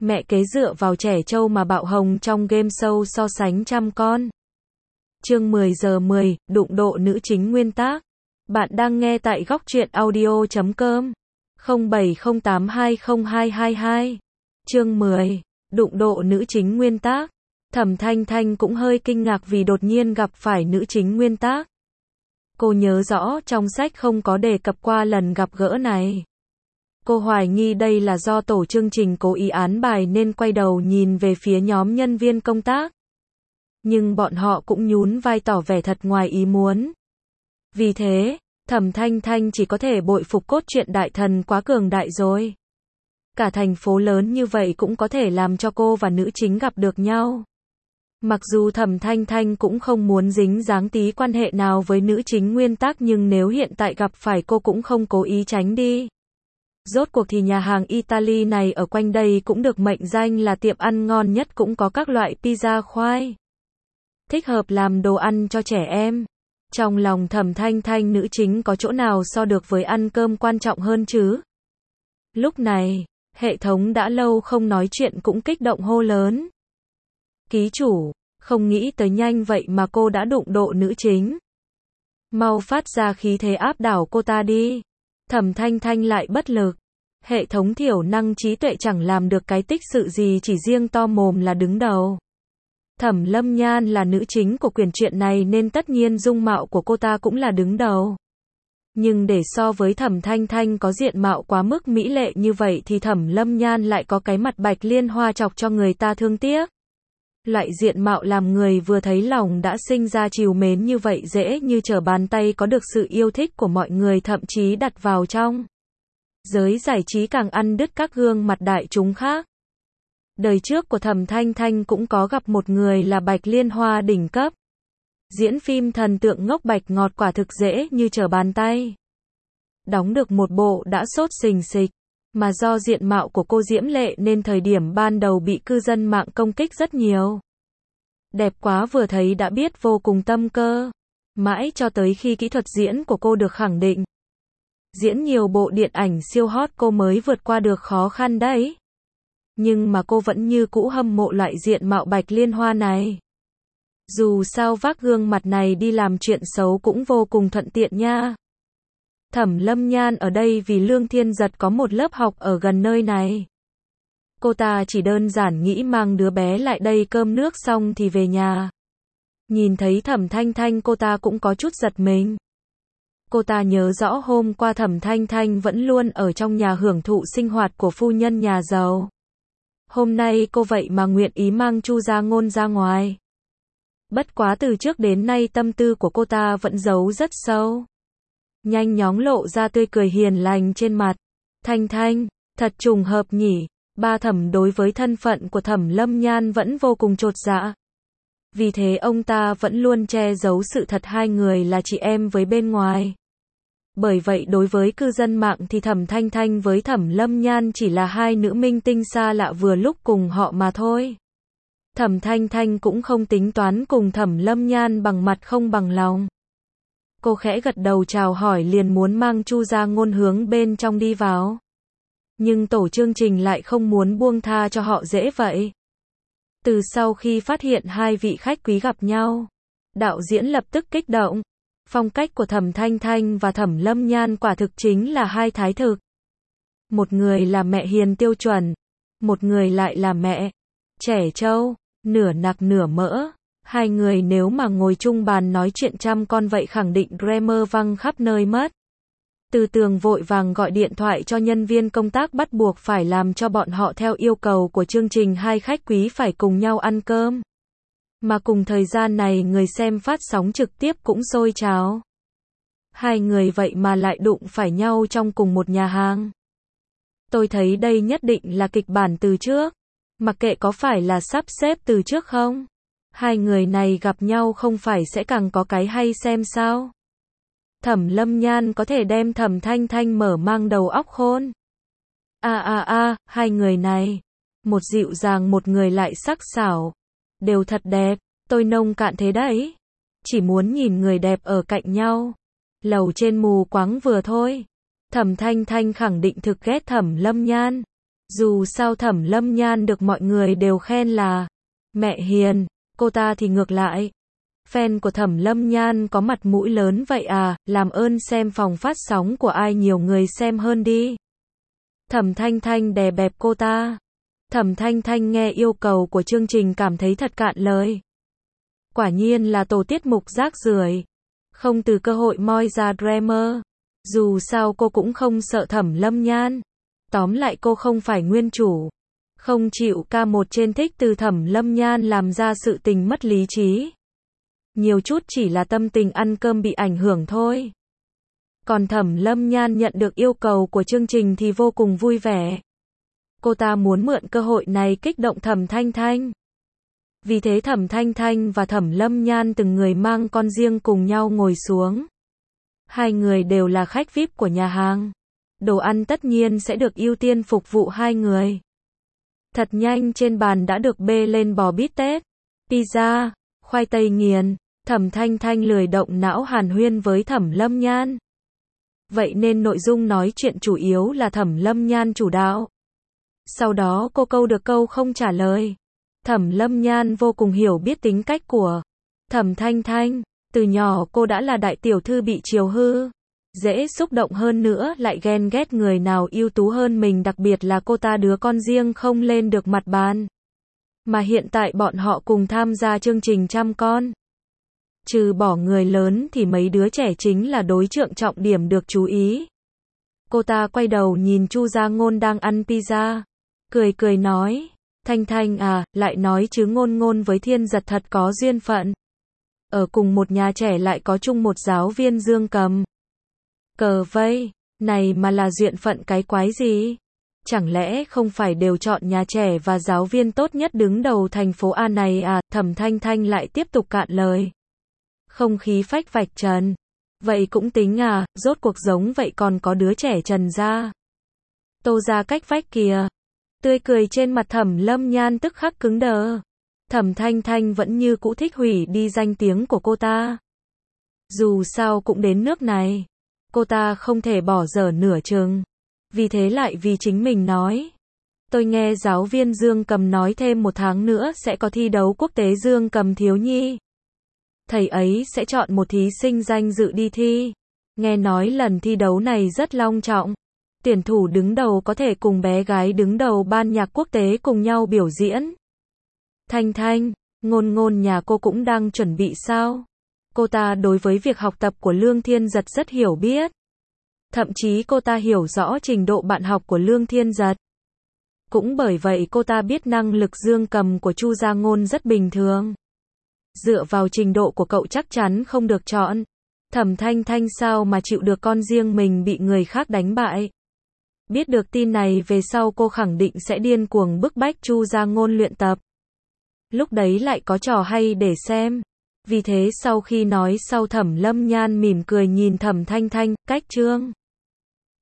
Mẹ kế dựa vào trẻ trâu mà bạo hồng trong game show so sánh trăm con. Chương 10 giờ 10, đụng độ nữ chính nguyên tác. Bạn đang nghe tại góc truyện audio.com. 0708202222. Chương 10, đụng độ nữ chính nguyên tác. Thẩm Thanh Thanh cũng hơi kinh ngạc vì đột nhiên gặp phải nữ chính nguyên tác. Cô nhớ rõ trong sách không có đề cập qua lần gặp gỡ này. Cô hoài nghi đây là do tổ chương trình cố ý án bài nên quay đầu nhìn về phía nhóm nhân viên công tác. Nhưng bọn họ cũng nhún vai tỏ vẻ thật ngoài ý muốn. Vì thế, Thẩm Thanh Thanh chỉ có thể bội phục cốt truyện đại thần quá cường đại rồi. Cả thành phố lớn như vậy cũng có thể làm cho cô và nữ chính gặp được nhau. Mặc dù Thẩm Thanh Thanh cũng không muốn dính dáng tí quan hệ nào với nữ chính nguyên tác nhưng nếu hiện tại gặp phải cô cũng không cố ý tránh đi. Rốt cuộc thì nhà hàng Italy này ở quanh đây cũng được mệnh danh là tiệm ăn ngon nhất, cũng có các loại pizza khoai. Thích hợp làm đồ ăn cho trẻ em. Trong lòng Thẩm Thanh Thanh, nữ chính có chỗ nào so được với ăn cơm quan trọng hơn chứ? Lúc này, hệ thống đã lâu không nói chuyện cũng kích động hô lớn. Ký chủ, không nghĩ tới nhanh vậy mà cô đã đụng độ nữ chính. Mau phát ra khí thế áp đảo cô ta đi. Thẩm Thanh Thanh lại bất lực. Hệ thống thiểu năng trí tuệ chẳng làm được cái tích sự gì, chỉ riêng to mồm là đứng đầu. Thẩm Lâm Nhan là nữ chính của quyển truyện này nên tất nhiên dung mạo của cô ta cũng là đứng đầu. Nhưng để so với Thẩm Thanh Thanh có diện mạo quá mức mỹ lệ như vậy thì Thẩm Lâm Nhan lại có cái mặt bạch liên hoa chọc cho người ta thương tiếc. Loại diện mạo làm người vừa thấy lòng đã sinh ra trìu mến như vậy dễ như trở bàn tay có được sự yêu thích của mọi người, thậm chí đặt vào trong giới giải trí càng ăn đứt các gương mặt đại chúng khác. Đời trước của Thẩm Thanh Thanh cũng có gặp một người là bạch liên hoa đỉnh cấp. Diễn phim thần tượng ngốc bạch ngọt quả thực dễ như trở bàn tay. Đóng được một bộ đã sốt xình xịch. Mà do diện mạo của cô diễm lệ nên thời điểm ban đầu bị cư dân mạng công kích rất nhiều. Đẹp quá vừa thấy đã biết vô cùng tâm cơ. Mãi cho tới khi kỹ thuật diễn của cô được khẳng định. Diễn nhiều bộ điện ảnh siêu hot cô mới vượt qua được khó khăn đấy. Nhưng mà cô vẫn như cũ hâm mộ loại diện mạo bạch liên hoa này. Dù sao vác gương mặt này đi làm chuyện xấu cũng vô cùng thuận tiện nha. Thẩm Lâm Nhan ở đây vì Lương Thiên Giật có một lớp học ở gần nơi này. Cô ta chỉ đơn giản nghĩ mang đứa bé lại đây cơm nước xong thì về nhà. Nhìn thấy Thẩm Thanh Thanh cô ta cũng có chút giật mình. Cô ta nhớ rõ hôm qua Thẩm Thanh Thanh vẫn luôn ở trong nhà hưởng thụ sinh hoạt của phu nhân nhà giàu. Hôm nay cô vậy mà nguyện ý mang Chu Gia Ngôn ra ngoài. Bất quá từ trước đến nay tâm tư của cô ta vẫn giấu rất sâu. Nhanh chóng lộ ra tươi cười hiền lành trên mặt. Thanh Thanh, thật trùng hợp nhỉ. Ba Thẩm đối với thân phận của Thẩm Lâm Nhan vẫn vô cùng chột dạ. Vì thế ông ta vẫn luôn che giấu sự thật hai người là chị em với bên ngoài. Bởi vậy đối với cư dân mạng thì Thẩm Thanh Thanh với Thẩm Lâm Nhan chỉ là hai nữ minh tinh xa lạ vừa lúc cùng họ mà thôi. Thẩm Thanh Thanh cũng không tính toán cùng Thẩm Lâm Nhan bằng mặt không bằng lòng. Cô khẽ gật đầu chào hỏi liền muốn mang Chu Gia Ngôn hướng bên trong đi vào. Nhưng tổ chương trình lại không muốn buông tha cho họ dễ vậy. Từ sau khi phát hiện hai vị khách quý gặp nhau, đạo diễn lập tức kích động. Phong cách của Thẩm Thanh Thanh và Thẩm Lâm Nhan quả thực chính là hai thái thực. Một người là mẹ hiền tiêu chuẩn, một người lại là mẹ trẻ trâu, nửa nạc nửa mỡ. Hai người nếu mà ngồi chung bàn nói chuyện trăm con vậy khẳng định grammar văng khắp nơi mất. Từ Tường vội vàng gọi điện thoại cho nhân viên công tác bắt buộc phải làm cho bọn họ theo yêu cầu của chương trình hai khách quý phải cùng nhau ăn cơm. Mà cùng thời gian này người xem phát sóng trực tiếp cũng sôi trào. Hai người vậy mà lại đụng phải nhau trong cùng một nhà hàng. Tôi thấy đây nhất định là kịch bản từ trước. Mặc kệ có phải là sắp xếp từ trước không? Hai người này gặp nhau không phải sẽ càng có cái hay xem sao? Thẩm Lâm Nhan có thể đem Thẩm Thanh Thanh mở mang đầu óc khôn. Hai người này. Một dịu dàng một người lại sắc sảo. Đều thật đẹp, tôi nông cạn thế đấy. Chỉ muốn nhìn người đẹp ở cạnh nhau. Lầu trên mù quáng vừa thôi. Thẩm Thanh Thanh khẳng định thực ghét Thẩm Lâm Nhan. Dù sao Thẩm Lâm Nhan được mọi người đều khen là mẹ hiền, cô ta thì ngược lại. Fan của Thẩm Lâm Nhan có mặt mũi lớn vậy à, làm ơn xem phòng phát sóng của ai nhiều người xem hơn đi. Thẩm Thanh Thanh đè bẹp cô ta. Thẩm Thanh Thanh nghe yêu cầu của chương trình cảm thấy thật cạn lời. Quả nhiên là tổ tiết mục rác rưởi, không từ cơ hội moi ra drama. Dù sao cô cũng không sợ Thẩm Lâm Nhan. Tóm lại cô không phải nguyên chủ. Không chịu ca một trên thích từ Thẩm Lâm Nhan làm ra sự tình mất lý trí. Nhiều chút chỉ là tâm tình ăn cơm bị ảnh hưởng thôi. Còn Thẩm Lâm Nhan nhận được yêu cầu của chương trình thì vô cùng vui vẻ. Cô ta muốn mượn cơ hội này kích động Thẩm Thanh Thanh. Vì thế Thẩm Thanh Thanh và Thẩm Lâm Nhan từng người mang con riêng cùng nhau ngồi xuống. Hai người đều là khách VIP của nhà hàng. Đồ ăn tất nhiên sẽ được ưu tiên phục vụ hai người. Thật nhanh trên bàn đã được bê lên bò bít tết, pizza, khoai tây nghiền. Thẩm Thanh Thanh lười động não hàn huyên với Thẩm Lâm Nhan. Vậy nên nội dung nói chuyện chủ yếu là Thẩm Lâm Nhan chủ đạo. Sau đó cô câu được câu không trả lời. Thẩm Lâm Nhan vô cùng hiểu biết tính cách của Thẩm Thanh Thanh. Từ nhỏ cô đã là đại tiểu thư bị chiều hư. Dễ xúc động hơn nữa lại ghen ghét người nào ưu tú hơn mình, đặc biệt là cô ta đứa con riêng không lên được mặt bàn. Mà hiện tại bọn họ cùng tham gia chương trình chăm con. Trừ bỏ người lớn thì mấy đứa trẻ chính là đối tượng trọng điểm được chú ý. Cô ta quay đầu nhìn Chu Gia Ngôn đang ăn pizza. Cười cười nói, Thanh Thanh à, lại nói chứ Ngôn Ngôn với Thiên Giật thật có duyên phận. Ở cùng một nhà trẻ lại có chung một giáo viên dương cầm. Cờ vây, này mà là duyên phận cái quái gì? Chẳng lẽ không phải đều chọn nhà trẻ và giáo viên tốt nhất đứng đầu thành phố A này à? Thẩm Thanh Thanh lại tiếp tục cạn lời. Không khí phách vạch trần. Vậy cũng tính à, rốt cuộc giống vậy còn có đứa trẻ Trần gia. Tô gia cách vách kìa. Tươi cười trên mặt Thẩm Lâm Nhan tức khắc cứng đờ. Thẩm Thanh Thanh vẫn như cũ thích hủy đi danh tiếng của cô ta. Dù sao cũng đến nước này. Cô ta không thể bỏ dở nửa chừng. Vì thế lại vì chính mình nói. Tôi nghe giáo viên dương cầm nói thêm 1 tháng nữa sẽ có thi đấu quốc tế dương cầm thiếu nhi. Thầy ấy sẽ chọn một thí sinh danh dự đi thi. Nghe nói lần thi đấu này rất long trọng. Tuyển thủ đứng đầu có thể cùng bé gái đứng đầu ban nhạc quốc tế cùng nhau biểu diễn. Thanh Thanh, Ngôn Ngôn nhà cô cũng đang chuẩn bị sao? Cô ta đối với việc học tập của Lương Thiên Giật rất hiểu biết. Thậm chí cô ta hiểu rõ trình độ bạn học của Lương Thiên Giật. Cũng bởi vậy cô ta biết năng lực dương cầm của Chu Gia Ngôn rất bình thường. Dựa vào trình độ của cậu chắc chắn không được chọn. Thẩm Thanh Thanh sao mà chịu được con riêng mình bị người khác đánh bại. Biết được tin này về sau cô khẳng định sẽ điên cuồng bức bách Chu Gia Ngôn luyện tập. Lúc đấy lại có trò hay để xem. Vì thế sau khi nói sau Thẩm Lâm Nhan mỉm cười nhìn Thẩm Thanh Thanh, cách chương.